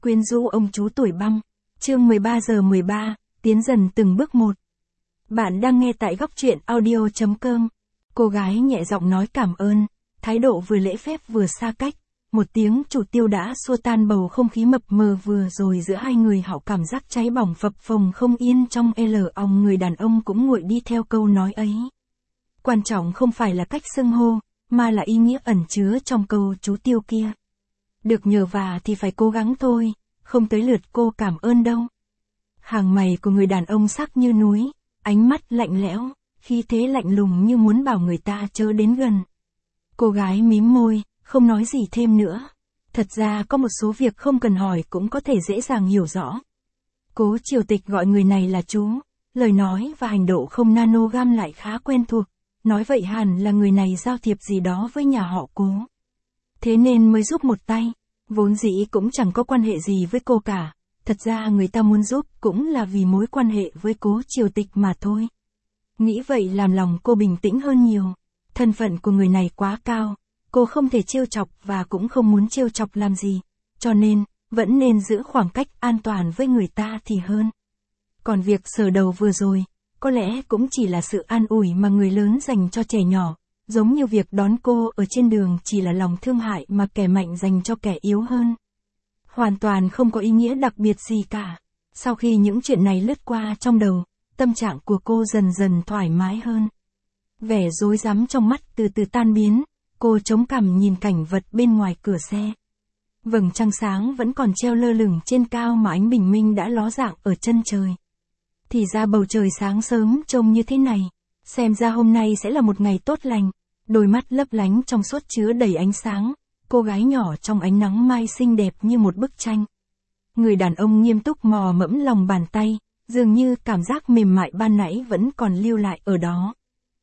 Quyến rũ ông chú tuổi băng. Chương 13 giờ 13, tiến dần từng bước một. Bạn đang nghe tại góc truyện audio.com. Cô gái nhẹ giọng nói cảm ơn, thái độ vừa lễ phép vừa xa cách. Một tiếng chủ tiêu đã xua tan bầu không khí mập mờ vừa rồi giữa hai người, họ cảm giác cháy bỏng phập phồng không yên trong lòng người đàn ông cũng nguội đi theo câu nói ấy. Quan trọng không phải là cách xưng hô, mà là ý nghĩa ẩn chứa trong câu chú tiêu kia. Được nhờ vả thì phải cố gắng thôi, không tới lượt cô cảm ơn đâu. Hàng mày của người đàn ông sắc như núi, ánh mắt lạnh lẽo, khí thế lạnh lùng như muốn bảo người ta chớ đến gần. Cô gái mím môi, không nói gì thêm nữa. Thật ra có một số việc không cần hỏi cũng có thể dễ dàng hiểu rõ. Cố Triều Tịch gọi người này là chú, lời nói và hành động không nanogram lại khá quen thuộc. Nói vậy hẳn là người này giao thiệp gì đó với nhà họ Cố. Thế nên mới giúp một tay, vốn dĩ cũng chẳng có quan hệ gì với cô cả. Thật ra người ta muốn giúp cũng là vì mối quan hệ với Cố Triều Tịch mà thôi. Nghĩ vậy làm lòng cô bình tĩnh hơn nhiều. Thân phận của người này quá cao, cô không thể trêu chọc và cũng không muốn trêu chọc làm gì. Cho nên, vẫn nên giữ khoảng cách an toàn với người ta thì hơn. Còn việc sờ đầu vừa rồi, có lẽ cũng chỉ là sự an ủi mà người lớn dành cho trẻ nhỏ, giống như việc đón cô ở trên đường chỉ là lòng thương hại mà kẻ mạnh dành cho kẻ yếu hơn. Hoàn toàn không có ý nghĩa đặc biệt gì cả. Sau khi những chuyện này lướt qua trong đầu, tâm trạng của cô dần dần thoải mái hơn. Vẻ rối rắm trong mắt từ từ tan biến, cô chống cằm nhìn cảnh vật bên ngoài cửa xe. Vầng trăng sáng vẫn còn treo lơ lửng trên cao mà ánh bình minh đã ló dạng ở chân trời. Thì ra bầu trời sáng sớm trông như thế này, xem ra hôm nay sẽ là một ngày tốt lành. Đôi mắt lấp lánh trong suốt chứa đầy ánh sáng, cô gái nhỏ trong ánh nắng mai xinh đẹp như một bức tranh. Người đàn ông nghiêm túc mò mẫm lòng bàn tay, dường như cảm giác mềm mại ban nãy vẫn còn lưu lại ở đó.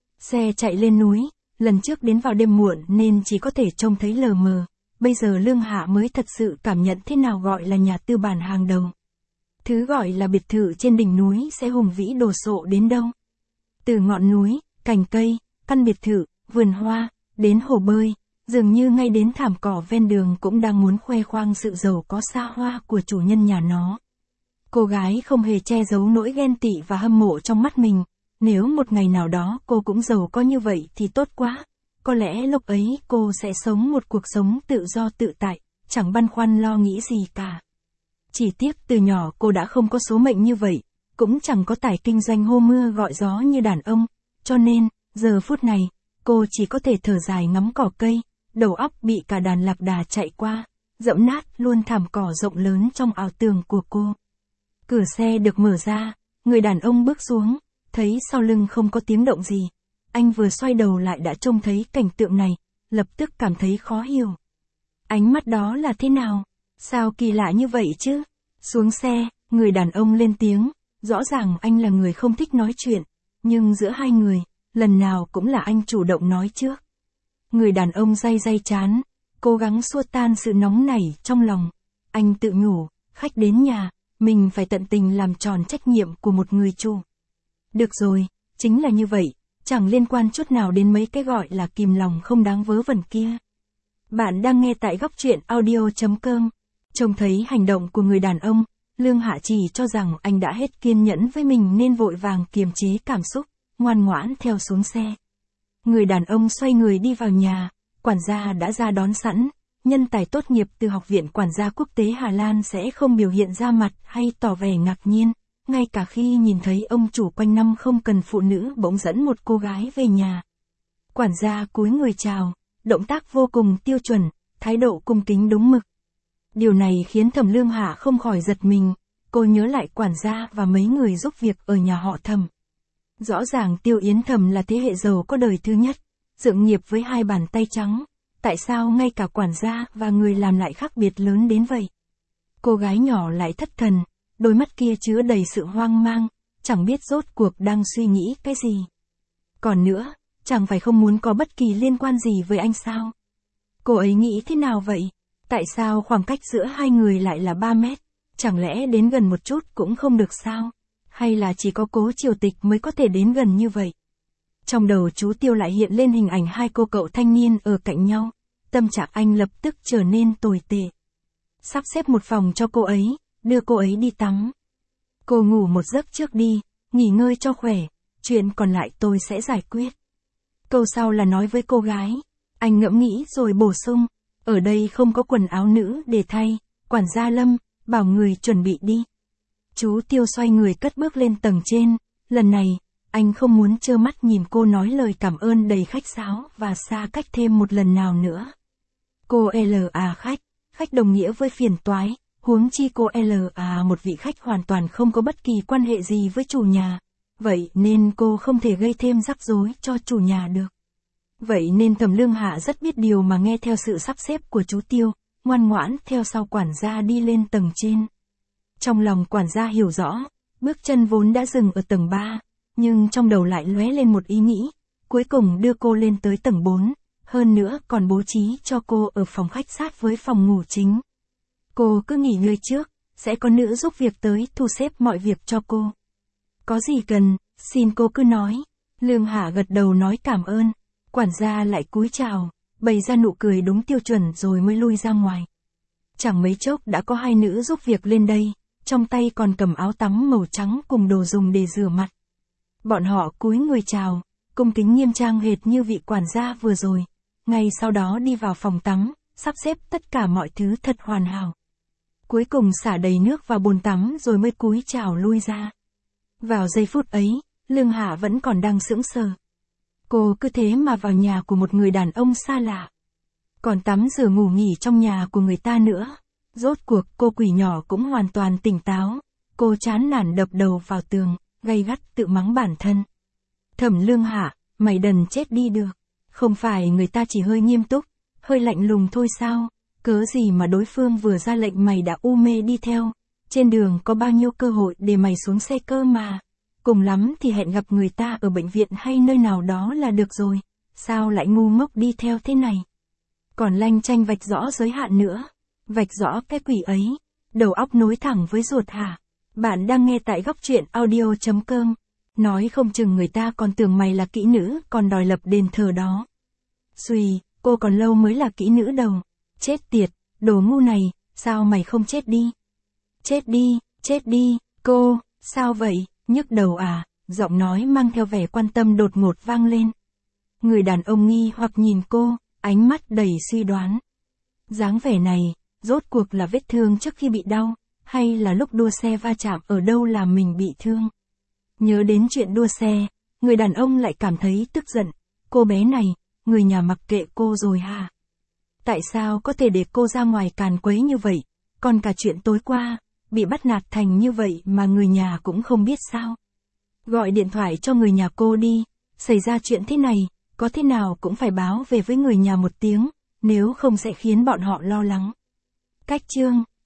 Xe chạy lên núi, lần trước đến vào đêm muộn nên chỉ có thể trông thấy lờ mờ, bây giờ Lương Hạ mới thật sự cảm nhận thế nào gọi là nhà tư bản hàng đầu. Thứ gọi là biệt thự trên đỉnh núi sẽ hùng vĩ đồ sộ đến đâu. Từ ngọn núi, cành cây, căn biệt thự, vườn hoa, đến hồ bơi, dường như ngay đến thảm cỏ ven đường cũng đang muốn khoe khoang sự giàu có xa hoa của chủ nhân nhà nó. Cô gái không hề che giấu nỗi ghen tị và hâm mộ trong mắt mình. Nếu một ngày nào đó cô cũng giàu có như vậy thì tốt quá. Có lẽ lúc ấy cô sẽ sống một cuộc sống tự do tự tại, chẳng băn khoăn lo nghĩ gì cả. Chỉ tiếc từ nhỏ cô đã không có số mệnh như vậy, cũng chẳng có tài kinh doanh hô mưa gọi gió như đàn ông, cho nên, giờ phút này, cô chỉ có thể thở dài ngắm cỏ cây, đầu óc bị cả đàn lạc đà chạy qua, dẫm nát luôn thảm cỏ rộng lớn trong ảo tưởng của cô. Cửa xe được mở ra, người đàn ông bước xuống, thấy sau lưng không có tiếng động gì. Anh vừa xoay đầu lại đã trông thấy cảnh tượng này, lập tức cảm thấy khó hiểu. Ánh mắt đó là thế nào? Sao kỳ lạ như vậy chứ? Xuống xe, người đàn ông lên tiếng, rõ ràng anh là người không thích nói chuyện, nhưng giữa hai người, lần nào cũng là anh chủ động nói trước. Người đàn ông day chán, cố gắng xua tan sự nóng nảy trong lòng. Anh tự nhủ, khách đến nhà, mình phải tận tình làm tròn trách nhiệm của một người chủ. Được rồi, chính là như vậy, chẳng liên quan chút nào đến mấy cái gọi là kìm lòng không đáng vớ vẩn kia. Bạn đang nghe tại góc truyện audio.com. Trông thấy hành động của người đàn ông, Lương Hạ chỉ cho rằng anh đã hết kiên nhẫn với mình nên vội vàng kiềm chế cảm xúc, ngoan ngoãn theo xuống xe. Người đàn ông xoay người đi vào nhà, quản gia đã ra đón sẵn. Nhân tài tốt nghiệp từ Học viện Quản gia Quốc tế Hà Lan sẽ không biểu hiện ra mặt hay tỏ vẻ ngạc nhiên, ngay cả khi nhìn thấy ông chủ quanh năm không cần phụ nữ bỗng dẫn một cô gái về nhà. Quản gia cúi người chào, động tác vô cùng tiêu chuẩn, thái độ cung kính đúng mực. Điều này khiến Thẩm Lương Hạ không khỏi giật mình, cô nhớ lại quản gia và mấy người giúp việc ở nhà họ Thẩm. Rõ ràng Tiêu Yến Thẩm là thế hệ giàu có đời thứ nhất, dựng nghiệp với hai bàn tay trắng, tại sao ngay cả quản gia và người làm lại khác biệt lớn đến vậy? Cô gái nhỏ lại thất thần, đôi mắt kia chứa đầy sự hoang mang, chẳng biết rốt cuộc đang suy nghĩ cái gì. Còn nữa, chẳng phải không muốn có bất kỳ liên quan gì với anh sao? Cô ấy nghĩ thế nào vậy? Tại sao khoảng cách giữa hai người lại là 3 mét? Chẳng lẽ đến gần một chút cũng không được sao? Hay là chỉ có Cố Triều Tịch mới có thể đến gần như vậy? Trong đầu chú Tiêu lại hiện lên hình ảnh hai cô cậu thanh niên ở cạnh nhau. Tâm trạng anh lập tức trở nên tồi tệ. sắp xếp một phòng cho cô ấy, đưa cô ấy đi tắm. Cô ngủ một giấc trước đi, nghỉ ngơi cho khỏe, chuyện còn lại tôi sẽ giải quyết. Câu sau là nói với cô gái. Anh ngẫm nghĩ rồi bổ sung, ở đây không có quần áo nữ để thay, quản gia Lâm, bảo người chuẩn bị đi. Chú Tiêu xoay người cất bước lên tầng trên, lần này, anh không muốn trơ mắt nhìn cô nói lời cảm ơn đầy khách sáo và xa cách thêm một lần nào nữa. Cô L.A. khách đồng nghĩa với phiền toái, huống chi cô L.A. một vị khách hoàn toàn không có bất kỳ quan hệ gì với chủ nhà, vậy nên cô không thể gây thêm rắc rối cho chủ nhà được. Vậy nên Thẩm Lương Hạ rất biết điều mà nghe theo sự sắp xếp của chú Tiêu, ngoan ngoãn theo sau quản gia đi lên tầng trên. Trong lòng quản gia hiểu rõ, bước chân vốn đã dừng ở tầng 3, nhưng trong đầu lại lóe lên một ý nghĩ, cuối cùng đưa cô lên tới tầng 4, hơn nữa còn bố trí cho cô ở phòng khách sát với phòng ngủ chính. Cô cứ nghỉ ngơi trước, sẽ có nữ giúp việc tới thu xếp mọi việc cho cô. Có gì cần, xin cô cứ nói. Lương Hạ gật đầu nói cảm ơn, quản gia lại cúi chào, bày ra nụ cười đúng tiêu chuẩn rồi mới lui ra ngoài. Chẳng mấy chốc đã có hai nữ giúp việc lên đây, trong tay còn cầm áo tắm màu trắng cùng đồ dùng để rửa mặt. Bọn họ cúi người chào, cung kính nghiêm trang hệt như vị quản gia vừa rồi, ngay sau đó đi vào phòng tắm, sắp xếp tất cả mọi thứ thật hoàn hảo. Cuối cùng xả đầy nước vào bồn tắm rồi mới cúi chào lui ra. Vào giây phút ấy, Lương Hạ vẫn còn đang sững sờ. Cô cứ thế mà vào nhà của một người đàn ông xa lạ. Còn tắm rửa ngủ nghỉ trong nhà của người ta nữa. Rốt cuộc cô quỷ nhỏ cũng hoàn toàn tỉnh táo. Cô chán nản đập đầu vào tường, gay gắt tự mắng bản thân. Thẩm Lương Hạ, mày đần chết đi được. Không phải người ta chỉ hơi nghiêm túc, hơi lạnh lùng thôi sao? Cớ gì mà đối phương vừa ra lệnh mày đã u mê đi theo. Trên đường có bao nhiêu cơ hội để mày xuống xe cơ mà. Cùng lắm thì hẹn gặp người ta ở bệnh viện hay nơi nào đó là được rồi. Sao lại ngu ngốc đi theo thế này? Còn lanh chanh vạch rõ giới hạn nữa. Vạch rõ cái quỷ ấy. Đầu óc nối thẳng với ruột hả? Bạn đang nghe tại góc truyện audio.com. Nói không chừng người ta còn tưởng mày là kỹ nữ còn đòi lập đền thờ đó. Xùi, cô còn lâu mới là kỹ nữ đầu. Chết tiệt, đồ ngu này, sao mày không chết đi? Chết đi, cô, sao vậy, nhức đầu à? Giọng nói mang theo vẻ quan tâm đột ngột vang lên. Người đàn ông nghi hoặc nhìn cô, ánh mắt đầy suy đoán. Dáng vẻ này, rốt cuộc là vết thương trước khi bị đau, hay là lúc đua xe va chạm ở đâu làm mình bị thương? Nhớ đến chuyện đua xe, người đàn ông lại cảm thấy tức giận. Cô bé này, người nhà mặc kệ cô rồi hả? Tại sao có thể để cô ra ngoài càn quấy như vậy? Còn cả chuyện tối qua, bị bắt nạt thành như vậy mà người nhà cũng không biết sao? Gọi điện thoại cho người nhà cô đi, xảy ra chuyện thế này, có thế nào cũng phải báo về với người nhà một tiếng, nếu không sẽ khiến bọn họ lo lắng. Cách chương